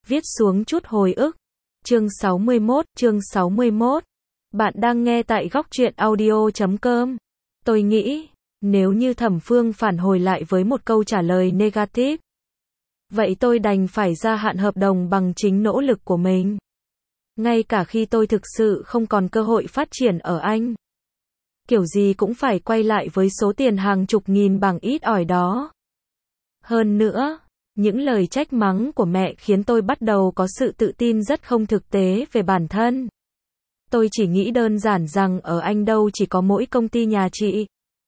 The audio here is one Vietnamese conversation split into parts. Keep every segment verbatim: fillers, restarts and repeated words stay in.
Viết xuống chút hồi ức. Chương sáu mươi mốt, chương sáu mươi mốt. Bạn đang nghe tại góc truyện audio chấm com. Tôi nghĩ, nếu như Thẩm Phương phản hồi lại với một câu trả lời negative, vậy tôi đành phải gia hạn hợp đồng bằng chính nỗ lực của mình. Ngay cả khi tôi thực sự không còn cơ hội phát triển ở Anh. Kiểu gì cũng phải quay lại với số tiền hàng chục nghìn bảng ít ỏi đó. Hơn nữa, những lời trách mắng của mẹ khiến tôi bắt đầu có sự tự tin rất không thực tế về bản thân. Tôi chỉ nghĩ đơn giản rằng ở Anh đâu chỉ có mỗi công ty nhà chị.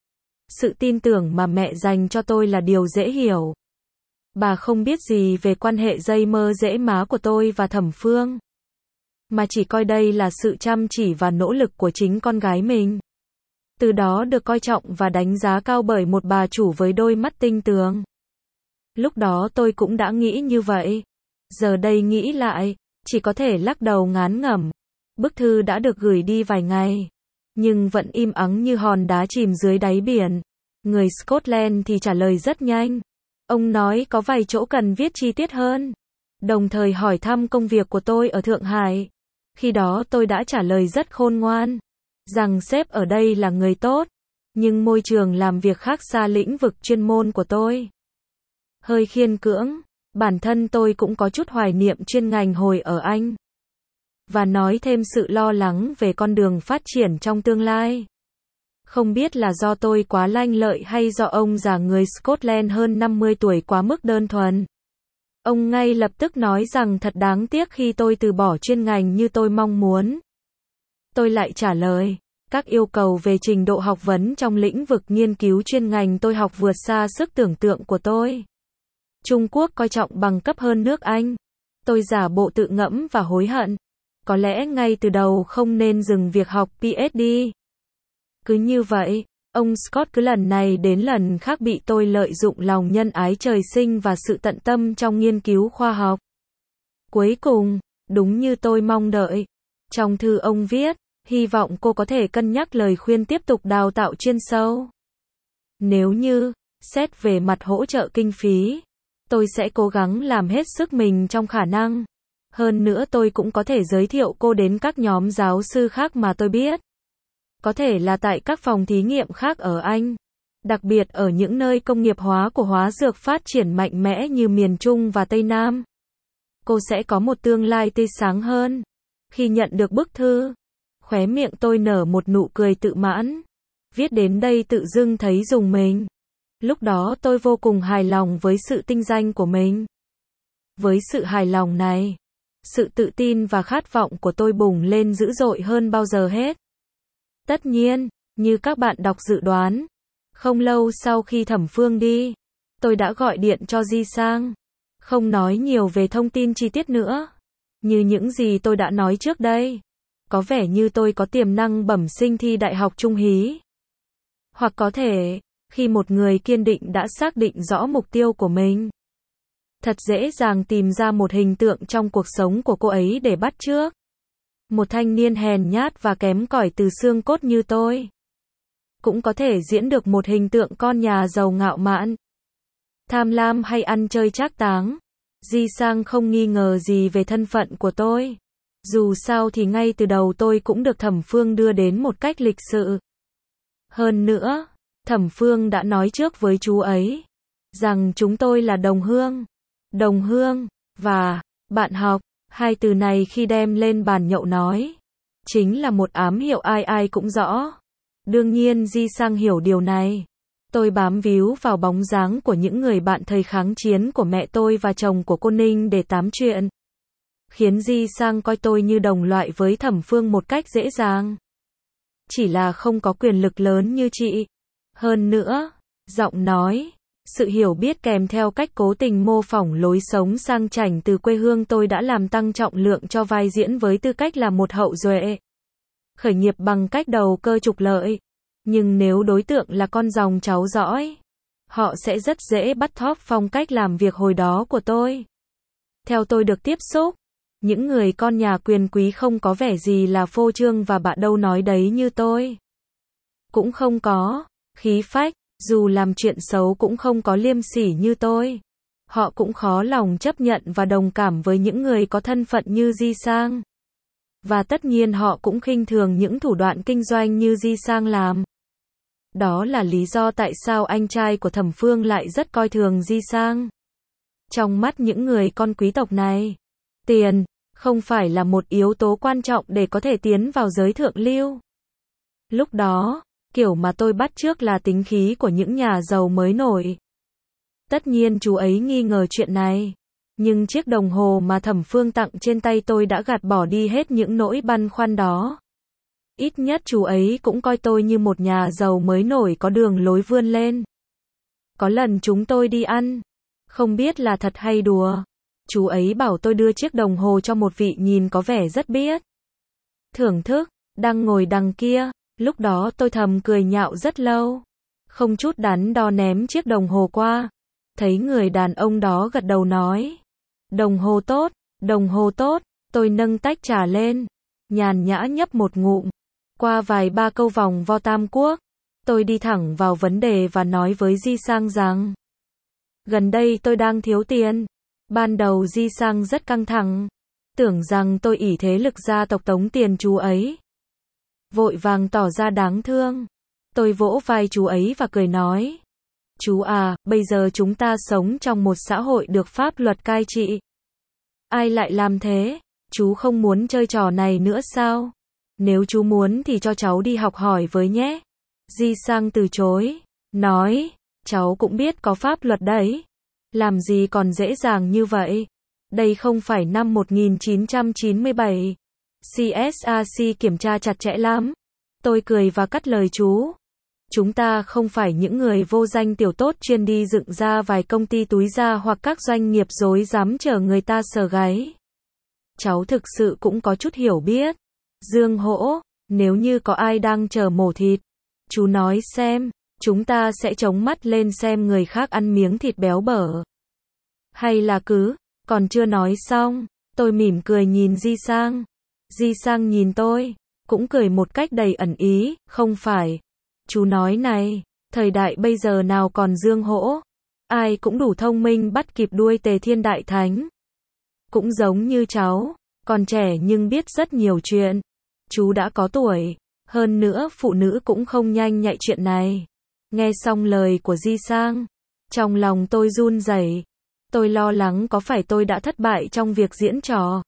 Sự tin tưởng mà mẹ dành cho tôi là điều dễ hiểu. Bà không biết gì về quan hệ dây mơ dễ má của tôi và Thẩm Phương, mà chỉ coi đây là sự chăm chỉ và nỗ lực của chính con gái mình. Từ đó được coi trọng và đánh giá cao bởi một bà chủ với đôi mắt tinh tường. Lúc đó tôi cũng đã nghĩ như vậy. Giờ đây nghĩ lại, chỉ có thể lắc đầu ngán ngẩm. Bức thư đã được gửi đi vài ngày, nhưng vẫn im ắng như hòn đá chìm dưới đáy biển. Người Scotland thì trả lời rất nhanh. Ông nói có vài chỗ cần viết chi tiết hơn, đồng thời hỏi thăm công việc của tôi ở Thượng Hải. Khi đó tôi đã trả lời rất khôn ngoan, rằng sếp ở đây là người tốt, nhưng môi trường làm việc khác xa lĩnh vực chuyên môn của tôi. Hơi khiên cưỡng, bản thân tôi cũng có chút hoài niệm chuyên ngành hồi ở Anh. Và nói thêm sự lo lắng về con đường phát triển trong tương lai. Không biết là do tôi quá lanh lợi hay do ông già người Scotland hơn năm mươi tuổi quá mức đơn thuần. Ông ngay lập tức nói rằng thật đáng tiếc khi tôi từ bỏ chuyên ngành như tôi mong muốn. Tôi lại trả lời, các yêu cầu về trình độ học vấn trong lĩnh vực nghiên cứu chuyên ngành tôi học vượt xa sức tưởng tượng của tôi. Trung Quốc coi trọng bằng cấp hơn nước Anh. Tôi giả bộ tự ngẫm và hối hận. Có lẽ ngay từ đầu không nên dừng việc học P H D. Cứ như vậy, ông Scott cứ lần này đến lần khác bị tôi lợi dụng lòng nhân ái trời sinh và sự tận tâm trong nghiên cứu khoa học. Cuối cùng, đúng như tôi mong đợi. Trong thư ông viết, hy vọng cô có thể cân nhắc lời khuyên tiếp tục đào tạo chuyên sâu. Nếu như, xét về mặt hỗ trợ kinh phí, tôi sẽ cố gắng làm hết sức mình trong khả năng. Hơn nữa tôi cũng có thể giới thiệu cô đến các nhóm giáo sư khác mà tôi biết. Có thể là tại các phòng thí nghiệm khác ở Anh. Đặc biệt ở những nơi công nghiệp hóa của hóa dược phát triển mạnh mẽ như miền Trung và Tây Nam. Cô sẽ có một tương lai tươi sáng hơn. Khi nhận được bức thư, khóe miệng tôi nở một nụ cười tự mãn. Viết đến đây tự dưng thấy rùng mình. Lúc đó tôi vô cùng hài lòng với sự tinh danh của mình. Với sự hài lòng này, sự tự tin và khát vọng của tôi bùng lên dữ dội hơn bao giờ hết. Tất nhiên, như các bạn đọc dự đoán, không lâu sau khi Thẩm Phương đi, tôi đã gọi điện cho Ji Sang. Không nói nhiều về thông tin chi tiết nữa. Như những gì tôi đã nói trước đây. Có vẻ như tôi có tiềm năng bẩm sinh thi đại học trung hí. Hoặc có thể, khi một người kiên định đã xác định rõ mục tiêu của mình, thật dễ dàng tìm ra một hình tượng trong cuộc sống của cô ấy để bắt chước. Một thanh niên hèn nhát và kém cỏi từ xương cốt như tôi, cũng có thể diễn được một hình tượng con nhà giàu ngạo mạn, tham lam hay ăn chơi trác táng. Ji Sang không nghi ngờ gì về thân phận của tôi. Dù sao thì ngay từ đầu tôi cũng được Thẩm Phương đưa đến một cách lịch sự. Hơn nữa, Thẩm Phương đã nói trước với chú ấy rằng chúng tôi là đồng hương. Đồng hương và bạn học, hai từ này khi đem lên bàn nhậu nói, chính là một ám hiệu ai ai cũng rõ. Đương nhiên Ji Sang hiểu điều này. Tôi bám víu vào bóng dáng của những người bạn thời kháng chiến của mẹ tôi và chồng của cô Ninh để tám chuyện, khiến Ji Sang coi tôi như đồng loại với Thẩm Phương một cách dễ dàng. Chỉ là không có quyền lực lớn như chị. Hơn nữa, giọng nói, sự hiểu biết kèm theo cách cố tình mô phỏng lối sống sang chảnh từ quê hương tôi đã làm tăng trọng lượng cho vai diễn với tư cách là một hậu duệ. Khởi nghiệp bằng cách đầu cơ trục lợi. Nhưng nếu đối tượng là con dòng cháu dõi, họ sẽ rất dễ bắt thóp phong cách làm việc hồi đó của tôi. Theo tôi được tiếp xúc, những người con nhà quyền quý không có vẻ gì là phô trương và bạ đâu nói đấy như tôi. Cũng không có khí phách, dù làm chuyện xấu cũng không có liêm sỉ như tôi. Họ cũng khó lòng chấp nhận và đồng cảm với những người có thân phận như Ji Sang. Và tất nhiên họ cũng khinh thường những thủ đoạn kinh doanh như Ji Sang làm. Đó là lý do tại sao anh trai của Thẩm Phương lại rất coi thường Ji Sang. Trong mắt những người con quý tộc này, tiền không phải là một yếu tố quan trọng để có thể tiến vào giới thượng lưu. Lúc đó, kiểu mà tôi bắt chước là tính khí của những nhà giàu mới nổi. Tất nhiên chú ấy nghi ngờ chuyện này. Nhưng chiếc đồng hồ mà Thẩm Phương tặng trên tay tôi đã gạt bỏ đi hết những nỗi băn khoăn đó. Ít nhất chú ấy cũng coi tôi như một nhà giàu mới nổi có đường lối vươn lên. Có lần chúng tôi đi ăn, không biết là thật hay đùa. Chú ấy bảo tôi đưa chiếc đồng hồ cho một vị nhìn có vẻ rất biết thưởng thức, đang ngồi đằng kia. Lúc đó tôi thầm cười nhạo rất lâu. Không chút đắn đo ném chiếc đồng hồ qua. Thấy người đàn ông đó gật đầu nói. Đồng hồ tốt, đồng hồ tốt. Tôi nâng tách trà lên, nhàn nhã nhấp một ngụm. Qua vài ba câu vòng vo Tam Quốc, tôi đi thẳng vào vấn đề và nói với Ji Sang rằng gần đây tôi đang thiếu tiền. Ban đầu Ji Sang rất căng thẳng, tưởng rằng tôi ỷ thế lực gia tộc tống tiền chú ấy. Vội vàng tỏ ra đáng thương. Tôi vỗ vai chú ấy và cười nói. Chú à, bây giờ chúng ta sống trong một xã hội được pháp luật cai trị. Ai lại làm thế? Chú không muốn chơi trò này nữa sao? Nếu chú muốn thì cho cháu đi học hỏi với nhé. Ji Sang từ chối, nói, cháu cũng biết có pháp luật đấy. Làm gì còn dễ dàng như vậy? Đây không phải năm một nghìn chín trăm chín mươi bảy. xê ét a xê kiểm tra chặt chẽ lắm. Tôi cười và cắt lời chú. Chúng ta không phải những người vô danh tiểu tốt chuyên đi dựng ra vài công ty túi ra hoặc các doanh nghiệp dối dám chờ người ta sờ gáy. Cháu thực sự cũng có chút hiểu biết. Dương Hỗ, nếu như có ai đang chờ mổ thịt, chú nói xem, chúng ta sẽ chống mắt lên xem người khác ăn miếng thịt béo bở. Hay là cứ, còn chưa nói xong, tôi mỉm cười nhìn Ji Sang. Ji Sang nhìn tôi, cũng cười một cách đầy ẩn ý, không phải. Chú nói này, thời đại bây giờ nào còn Dương Hỗ, ai cũng đủ thông minh bắt kịp đuôi Tề Thiên Đại Thánh. Cũng giống như cháu, còn trẻ nhưng biết rất nhiều chuyện. Chú đã có tuổi, hơn nữa phụ nữ cũng không nhanh nhạy chuyện này. Nghe xong lời của Ji Sang, trong lòng tôi run rẩy. Tôi lo lắng có phải tôi đã thất bại trong việc diễn trò,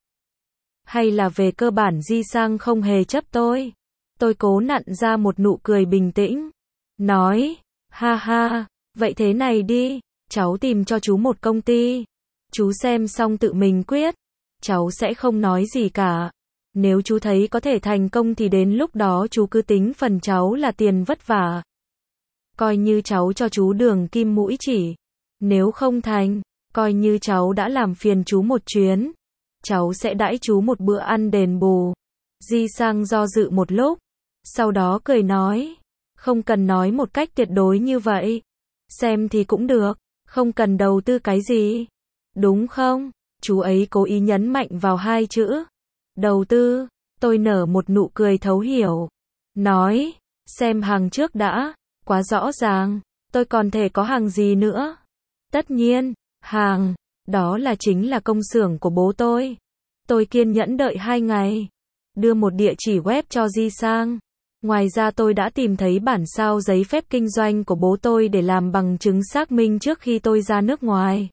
hay là về cơ bản Ji Sang không hề chấp tôi. Tôi cố nặn ra một nụ cười bình tĩnh, nói, ha ha, vậy thế này đi, cháu tìm cho chú một công ty. Chú xem xong tự mình quyết, cháu sẽ không nói gì cả. Nếu chú thấy có thể thành công thì đến lúc đó chú cứ tính phần cháu là tiền vất vả. Coi như cháu cho chú đường kim mũi chỉ. Nếu không thành, coi như cháu đã làm phiền chú một chuyến. Cháu sẽ đãi chú một bữa ăn đền bù. Ji Sang do dự một lúc, sau đó cười nói, không cần nói một cách tuyệt đối như vậy. Xem thì cũng được, không cần đầu tư cái gì. Đúng không? Chú ấy cố ý nhấn mạnh vào hai chữ. Đầu tư. Tôi nở một nụ cười thấu hiểu. Nói, xem hàng trước đã. Quá rõ ràng, tôi còn thể có hàng gì nữa? Tất nhiên, hàng, đó là chính là công xưởng của bố tôi. Tôi kiên nhẫn đợi hai ngày, đưa một địa chỉ web cho Ji Sang. Ngoài ra tôi đã tìm thấy bản sao giấy phép kinh doanh của bố tôi để làm bằng chứng xác minh trước khi tôi ra nước ngoài.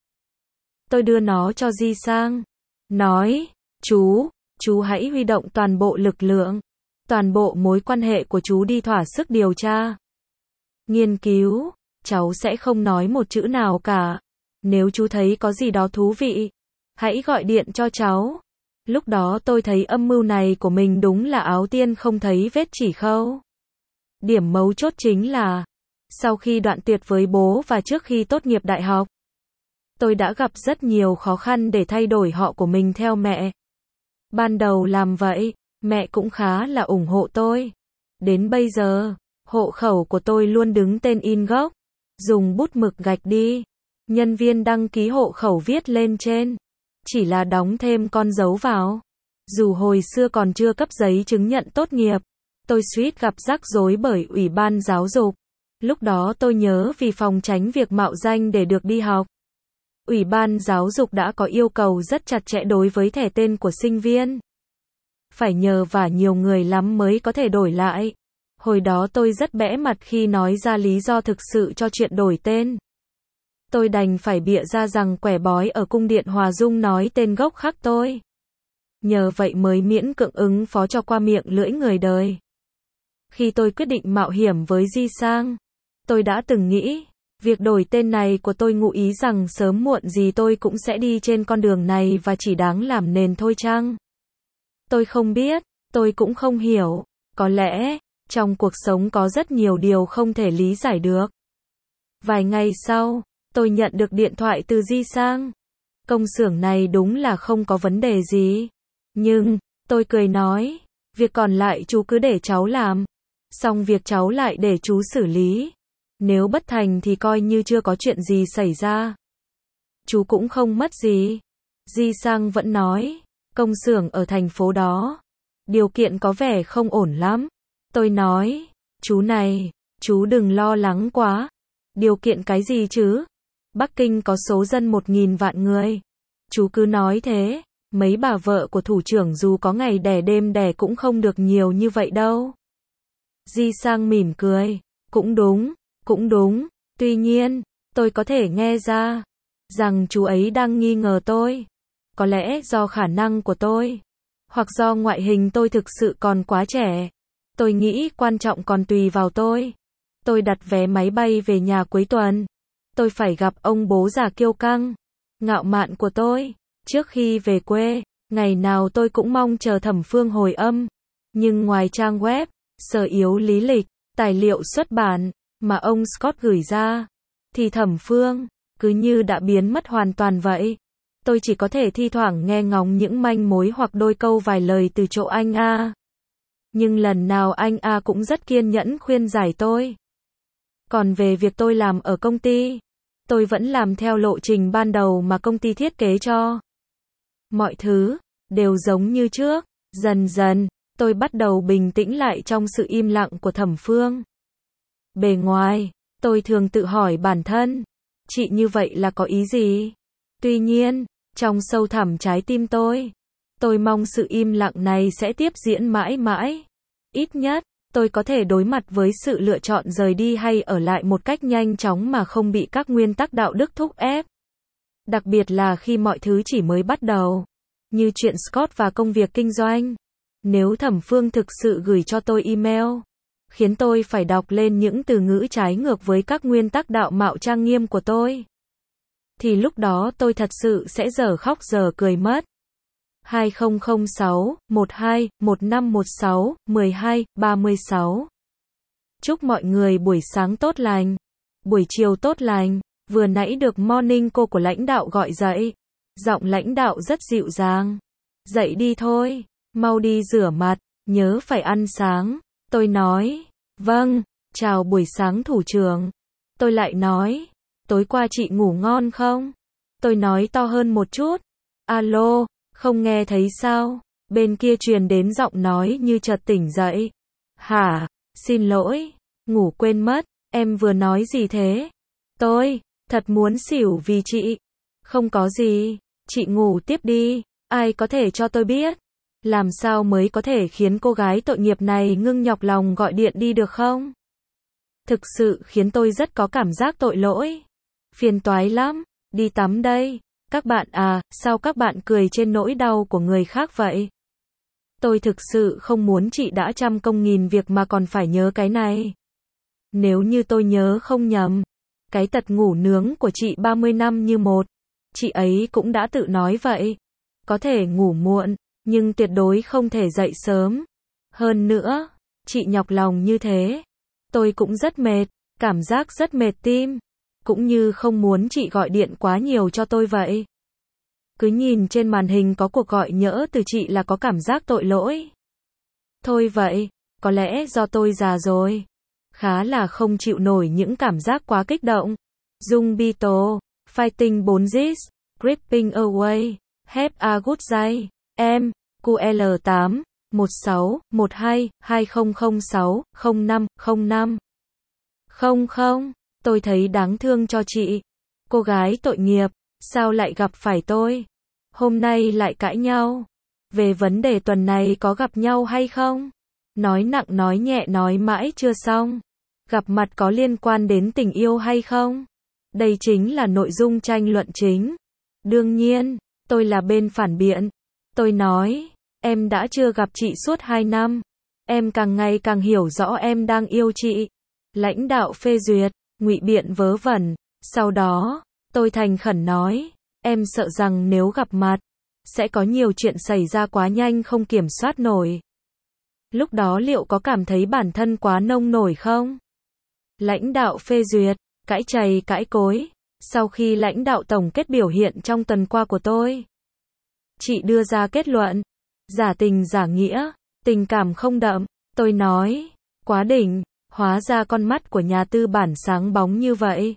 Tôi đưa nó cho Ji Sang. Nói, chú, chú hãy huy động toàn bộ lực lượng, toàn bộ mối quan hệ của chú đi thỏa sức điều tra, nghiên cứu. Cháu sẽ không nói một chữ nào cả. Nếu chú thấy có gì đó thú vị, hãy gọi điện cho cháu. Lúc đó tôi thấy âm mưu này của mình đúng là áo tiên không thấy vết chỉ khâu. Điểm mấu chốt chính là, sau khi đoạn tuyệt với bố và trước khi tốt nghiệp đại học, tôi đã gặp rất nhiều khó khăn để thay đổi họ của mình theo mẹ. Ban đầu làm vậy, mẹ cũng khá là ủng hộ tôi. Đến bây giờ, hộ khẩu của tôi luôn đứng tên in gốc, dùng bút mực gạch đi. Nhân viên đăng ký hộ khẩu viết lên trên, chỉ là đóng thêm con dấu vào. Dù hồi xưa còn chưa cấp giấy chứng nhận tốt nghiệp, tôi suýt gặp rắc rối bởi Ủy ban giáo dục. Lúc đó tôi nhớ vì phòng tránh việc mạo danh để được đi học, Ủy ban giáo dục đã có yêu cầu rất chặt chẽ đối với thẻ tên của sinh viên. Phải nhờ vả nhiều người lắm mới có thể đổi lại. Hồi đó tôi rất bẽ mặt khi nói ra lý do thực sự cho chuyện đổi tên. Tôi đành phải bịa ra rằng quẻ bói ở cung điện Hòa Dung nói tên gốc khác tôi. Nhờ vậy mới miễn cưỡng ứng phó cho qua miệng lưỡi người đời. Khi tôi quyết định mạo hiểm với Di Sang, tôi đã từng nghĩ, việc đổi tên này của tôi ngụ ý rằng sớm muộn gì tôi cũng sẽ đi trên con đường này và chỉ đáng làm nền thôi chăng? Tôi không biết, tôi cũng không hiểu, có lẽ, trong cuộc sống có rất nhiều điều không thể lý giải được. Vài ngày sau, tôi nhận được điện thoại từ Di Sang. Công xưởng này đúng là không có vấn đề gì. Nhưng, tôi cười nói, việc còn lại chú cứ để cháu làm. Xong việc cháu lại để chú xử lý. Nếu bất thành thì coi như chưa có chuyện gì xảy ra. Chú cũng không mất gì. Di Sang vẫn nói, công xưởng ở thành phố đó. Điều kiện có vẻ không ổn lắm. Tôi nói, chú này, chú đừng lo lắng quá. Điều kiện cái gì chứ? Bắc Kinh có số dân một nghìn vạn người. Chú cứ nói thế, mấy bà vợ của thủ trưởng dù có ngày đẻ đêm đẻ cũng không được nhiều như vậy đâu. Di Sang mỉm cười, cũng đúng, cũng đúng, tuy nhiên, tôi có thể nghe ra, rằng chú ấy đang nghi ngờ tôi. Có lẽ do khả năng của tôi, hoặc do ngoại hình tôi thực sự còn quá trẻ. Tôi nghĩ quan trọng còn tùy vào tôi. Tôi đặt vé máy bay về nhà cuối tuần. Tôi phải gặp ông bố già kiêu căng, ngạo mạn của tôi. Trước khi về quê, ngày nào tôi cũng mong chờ Thẩm Phương hồi âm. Nhưng ngoài trang web, sở yếu lý lịch, tài liệu xuất bản, mà ông Scott gửi ra, thì Thẩm Phương, cứ như đã biến mất hoàn toàn vậy. Tôi chỉ có thể thi thoảng nghe ngóng những manh mối hoặc đôi câu vài lời từ chỗ anh A. Nhưng lần nào anh A cũng rất kiên nhẫn khuyên giải tôi. Còn về việc tôi làm ở công ty, tôi vẫn làm theo lộ trình ban đầu mà công ty thiết kế cho. Mọi thứ đều giống như trước. Dần dần, tôi bắt đầu bình tĩnh lại trong sự im lặng của Thẩm Phương. Bề ngoài, tôi thường tự hỏi bản thân, chị như vậy là có ý gì? Tuy nhiên, trong sâu thẳm trái tim tôi, tôi mong sự im lặng này sẽ tiếp diễn mãi mãi. Ít nhất, tôi có thể đối mặt với sự lựa chọn rời đi hay ở lại một cách nhanh chóng mà không bị các nguyên tắc đạo đức thúc ép. Đặc biệt là khi mọi thứ chỉ mới bắt đầu. Như chuyện Scott và công việc kinh doanh. Nếu Thẩm Phương thực sự gửi cho tôi email, khiến tôi phải đọc lên những từ ngữ trái ngược với các nguyên tắc đạo mạo trang nghiêm của tôi, thì lúc đó tôi thật sự sẽ dở khóc dở cười mất. hai không không sáu, một hai, một năm một sáu, một hai, ba sáu. Chúc mọi người buổi sáng tốt lành, buổi chiều tốt lành. Vừa nãy được morning cô của lãnh đạo gọi dậy. Giọng lãnh đạo rất dịu dàng. Dậy đi thôi, mau đi rửa mặt, nhớ phải ăn sáng. Tôi nói, vâng, chào buổi sáng thủ trưởng. Tôi lại nói, tối qua chị ngủ ngon không? Tôi nói to hơn một chút. Alo, không nghe thấy sao? Bên kia truyền đến giọng nói như chợt tỉnh dậy. Hả, xin lỗi, ngủ quên mất, em vừa nói gì thế? Tôi, thật muốn xỉu vì chị. Không có gì, chị ngủ tiếp đi, ai có thể cho tôi biết? Làm sao mới có thể khiến cô gái tội nghiệp này ngưng nhọc lòng gọi điện đi được không? Thực sự khiến tôi rất có cảm giác tội lỗi. Phiền toái lắm, đi tắm đây. Các bạn à, sao các bạn cười trên nỗi đau của người khác vậy? Tôi thực sự không muốn chị đã trăm công nghìn việc mà còn phải nhớ cái này. Nếu như tôi nhớ không nhầm, cái tật ngủ nướng của chị ba mươi năm như một. Chị ấy cũng đã tự nói vậy. Có thể ngủ muộn, nhưng tuyệt đối không thể dậy sớm. Hơn nữa, chị nhọc lòng như thế. Tôi cũng rất mệt, cảm giác rất mệt tim. Cũng như không muốn chị gọi điện quá nhiều cho tôi vậy. Cứ nhìn trên màn hình có cuộc gọi nhỡ từ chị là có cảm giác tội lỗi. Thôi vậy, có lẽ do tôi già rồi. Khá là không chịu nổi những cảm giác quá kích động. Dung Bito, Fighting Bonzes, Gripping Away, Have a good day, em, Q L tám, một sáu, một hai, hai không không sáu, không năm, không năm. Không không, tôi thấy đáng thương cho chị. Cô gái tội nghiệp, Sao lại gặp phải tôi? Hôm nay lại cãi nhau. Về vấn đề tuần này có gặp nhau hay không? Nói nặng nói nhẹ nói mãi chưa xong. Gặp mặt có liên quan đến tình yêu hay không? Đây chính là nội dung tranh luận chính. Đương nhiên, tôi là bên phản biện. Tôi nói, em đã chưa gặp chị suốt hai năm. Em càng ngày càng hiểu rõ em đang yêu chị. Lãnh đạo phê duyệt, ngụy biện vớ vẩn. Sau đó, tôi thành khẩn nói, em sợ rằng nếu gặp mặt, sẽ có nhiều chuyện xảy ra quá nhanh không kiểm soát nổi. Lúc đó liệu có cảm thấy bản thân quá nông nổi không? Lãnh đạo phê duyệt, cãi chày cãi cối. Sau khi lãnh đạo tổng kết biểu hiện trong tuần qua của tôi, chị đưa ra kết luận, giả tình giả nghĩa, tình cảm không đậm. Tôi nói, quá đỉnh, hóa ra con mắt của nhà tư bản sáng bóng như vậy.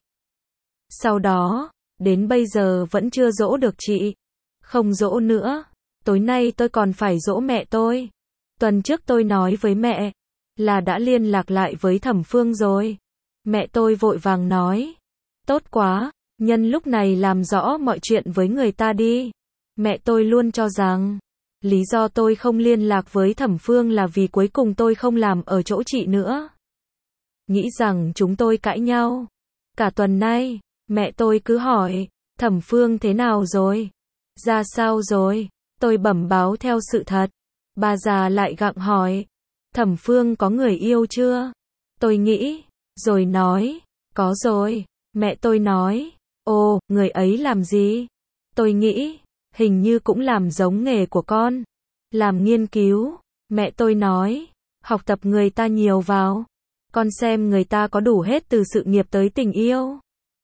Sau đó, đến bây giờ vẫn chưa dỗ được chị. Không dỗ nữa, tối nay tôi còn phải dỗ mẹ tôi. Tuần trước tôi nói với mẹ, là đã liên lạc lại với Thẩm Phương rồi. Mẹ tôi vội vàng nói, tốt quá, nhân lúc này làm rõ mọi chuyện với người ta đi. Mẹ tôi luôn cho rằng, lý do tôi không liên lạc với Thẩm Phương là vì cuối cùng tôi không làm ở chỗ chị nữa. Nghĩ rằng chúng tôi cãi nhau. Cả tuần nay, mẹ tôi cứ hỏi, Thẩm Phương thế nào rồi? Ra sao rồi? Tôi bẩm báo theo sự thật. Bà già lại gặng hỏi, Thẩm Phương có người yêu chưa? Tôi nghĩ, rồi nói, có rồi. Mẹ tôi nói, ồ, người ấy làm gì? Tôi nghĩ, hình như cũng làm giống nghề của con. Làm nghiên cứu. Mẹ tôi nói, học tập người ta nhiều vào. Con xem người ta có đủ hết từ sự nghiệp tới tình yêu.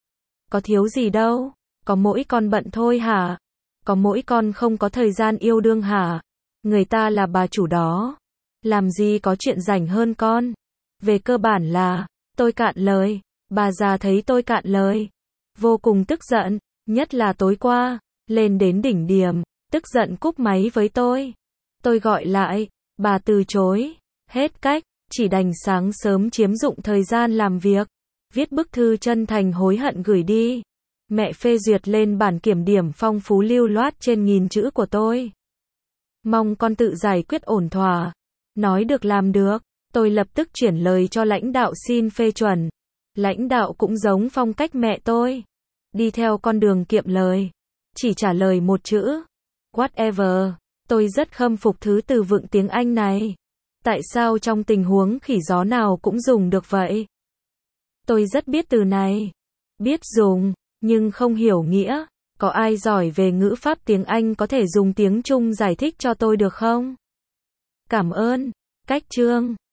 Có thiếu gì đâu. Có mỗi con bận thôi hả? Có mỗi con không có thời gian yêu đương hả? Người ta là bà chủ đó. Làm gì có chuyện rảnh hơn con. Về cơ bản là, tôi cạn lời. Bà già thấy tôi cạn lời, vô cùng tức giận, nhất là tối qua, lên đến đỉnh điểm, tức giận cúp máy với tôi. Tôi gọi lại, bà từ chối, hết cách, chỉ đành sáng sớm chiếm dụng thời gian làm việc, viết bức thư chân thành hối hận gửi đi. Mẹ phê duyệt lên bản kiểm điểm phong phú lưu loát trên nghìn chữ của tôi. Mong con tự giải quyết ổn thỏa. Nói được làm được, tôi lập tức chuyển lời cho lãnh đạo xin phê chuẩn. Lãnh đạo cũng giống phong cách mẹ tôi. Đi theo con đường kiệm lời. Chỉ trả lời một chữ. Whatever. Tôi rất khâm phục thứ từ vựng tiếng Anh này. Tại sao trong tình huống khỉ gió nào cũng dùng được vậy? Tôi rất biết từ này. Biết dùng, nhưng không hiểu nghĩa. Có ai giỏi về ngữ pháp tiếng Anh có thể dùng tiếng Trung giải thích cho tôi được không? Cảm ơn. Cách chương